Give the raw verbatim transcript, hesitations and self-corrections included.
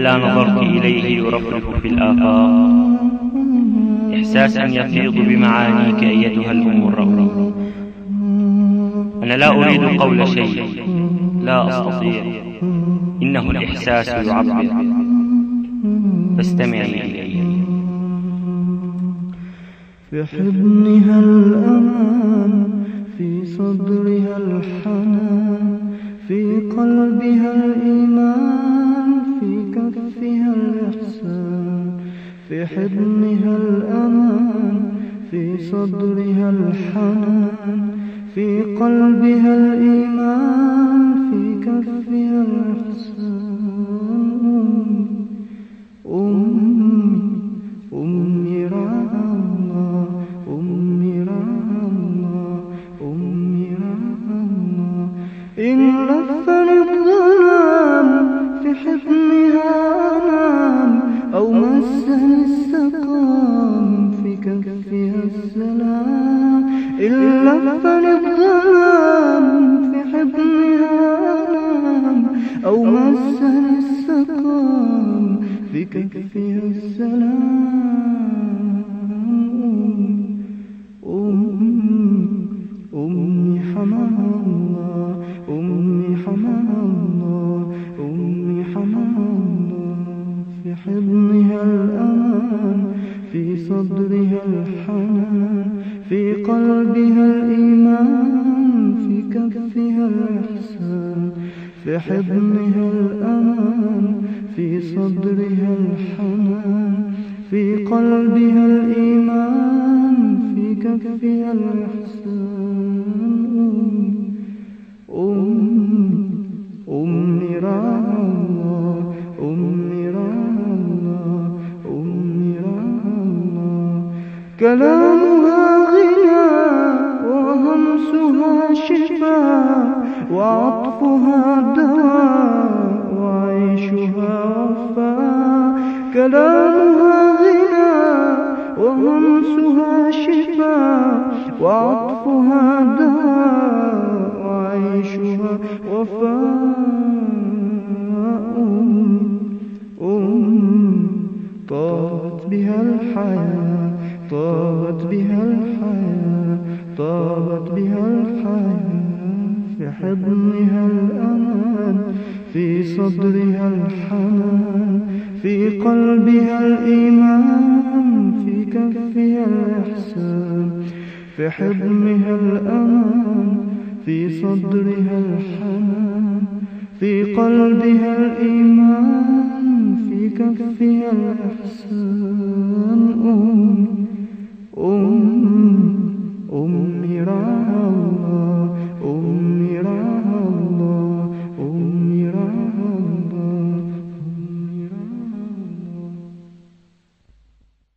هلا نظرت إليه يرفرف في الآفاق إحساسا يفيض بمعانيك أيتها الأم الرؤوف. أنا لا أريد قول شيء، لا أستطيع، إنه الإحساس يعبر، فاستمعي إلي. في حضنها الأمان، في صدرها الحنان، في قلبها الإيمان، في كفها الإحسان. في حضنها الأمان، في صدرها الحنان، في قلبها الإيمان، في كفها الإحسان. أمي أمي رعى الله، أمي رعى الله، أمي رعى الله. إن لفني الظلام في حضنها أنام، أو مسني السقام في كفها السلام. إن لفني الظلام في حضنها أنام، أو مسني السقام في كفها السلام. أمي أمي حماها الله، أمي حماها الله، أمي حماها الله. في حضنها الأمان، في صدرها الحنان، في قلبها الإيمان، في كفها الإحسان. في حضنها الأمان، في صدرها الحنان، في قلبها الإيمان، في كفها الإحسان. أمي أمي رعى الله، أمي رعى الله، أمي رعى الله. كلامها غنى وهمسها شفاء، وعطفها دواء، وعيشها وفاء. كلامها غنى وهمسها شفاء، وعطفها دواء، وعيشها وفاء. أم أم طابت بها الحياة، طابت بها الحياة، طابت بها الحياة. في حضنها الأمان، في صدرها الحنان، في قلبها الإيمان، في كفها الإحسان. في حضنها الأمان، في صدرها الحنان، في قلبها الإيمان، في كفها الإحسان.